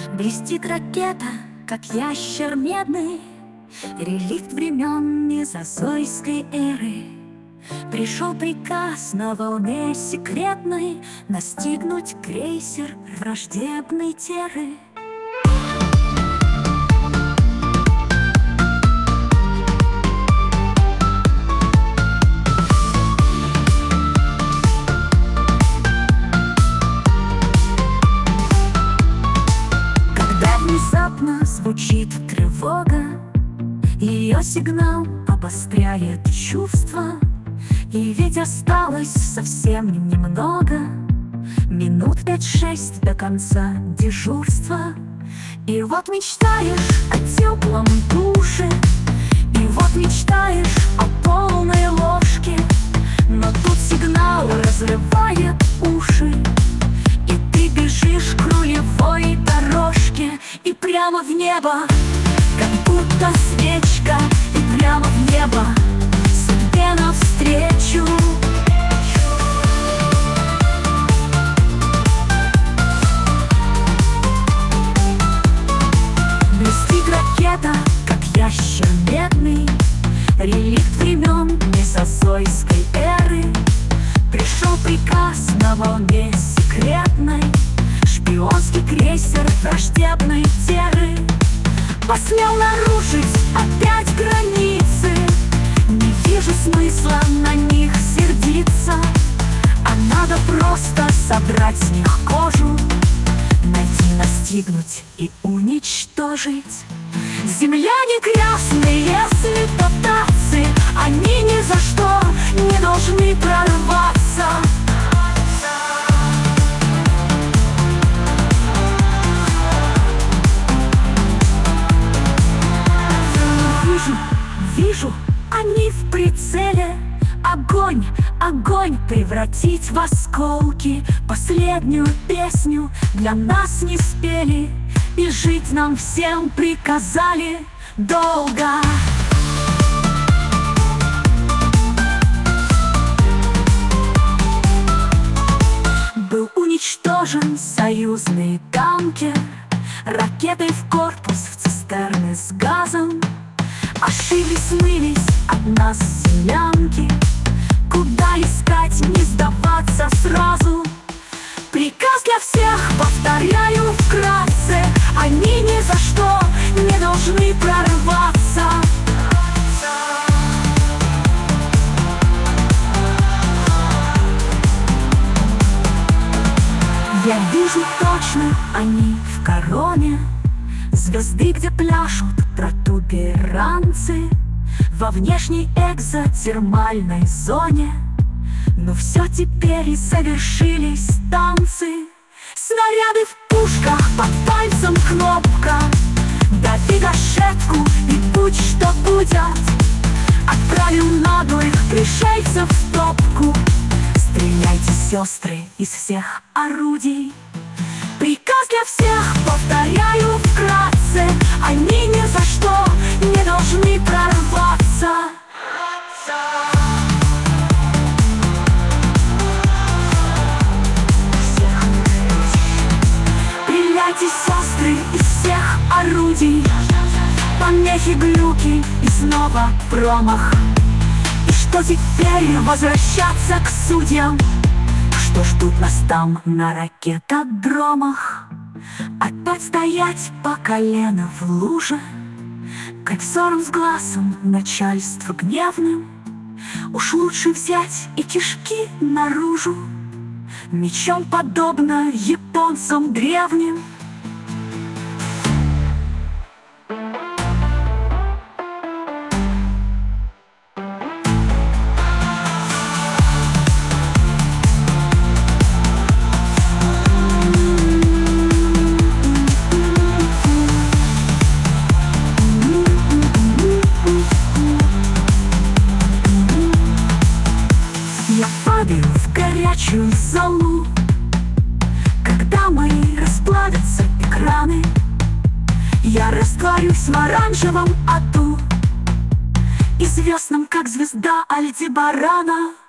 Блестит ракета, как ящер медный, реликт времен мезозойской эры. Пришел приказ на волне секретной настигнуть крейсер враждебной терры. Внезапно звучит тревога, ее сигнал обостряет чувства. И ведь осталось совсем немного, минут 5-6 до конца дежурства. И вот мечтаешь о теплом душе, и вот мечтаешь о полной ложке. Но тут сигнал разрывает уши, и ты бежишь к рулевой дорожке. И прямо в небо, как будто свечка, и прямо в небо судьбе навстречу. Блестит ракета, как ящер медный, реликт времен мезозойской эры. Пришел приказ на волне секретной, шпионский крейсер враждебной терры посмел нарушить опять границы. Не вижу смысла на них сердиться, а надо просто содрать с них кожу, найти, настигнуть и уничтожить. Земляне красные святотатцы, они ни за что не должны прорваться. Вижу, они в прицеле. Огонь, огонь превратить в осколки. Последнюю песню для нас не спели, и жить нам всем приказали долго. Был уничтожен союзный танкер ракетой в корпус, в цистерны с газом. Ошиблись, смылись от нас землянки. Куда искать, не сдаваться сразу? Приказ для всех, повторяю вкратце, они ни за что не должны прорываться. Я вижу точно, они в короне, звезды, где пляшут протуберанцы во внешней экзотермальной зоне. Но все теперь и завершились танцы. Снаряды в пушках, под пальцем кнопка. Дави гашетку и будь что будет. Отправим наглых пришельцев в топку. Стреляйте, сестры, из всех орудий. Приказ для всех, повторяю вкратце, они ни за что не должны прорваться. Стреляйте, сестры, из всех орудий. Помехи, глюки и снова промах. И что теперь, возвращаться к судьям? Что ждут нас там на ракетодромах? Опять стоять по колено в луже, как взором с глазом начальства гневным. Уж лучше взять и кишки наружу, мечом подобно японцам древним. Я падаю в горячую золу, когда мои расплавятся экраны. Я растворюсь в оранжевом аду и звездном, как звезда Альдебарана.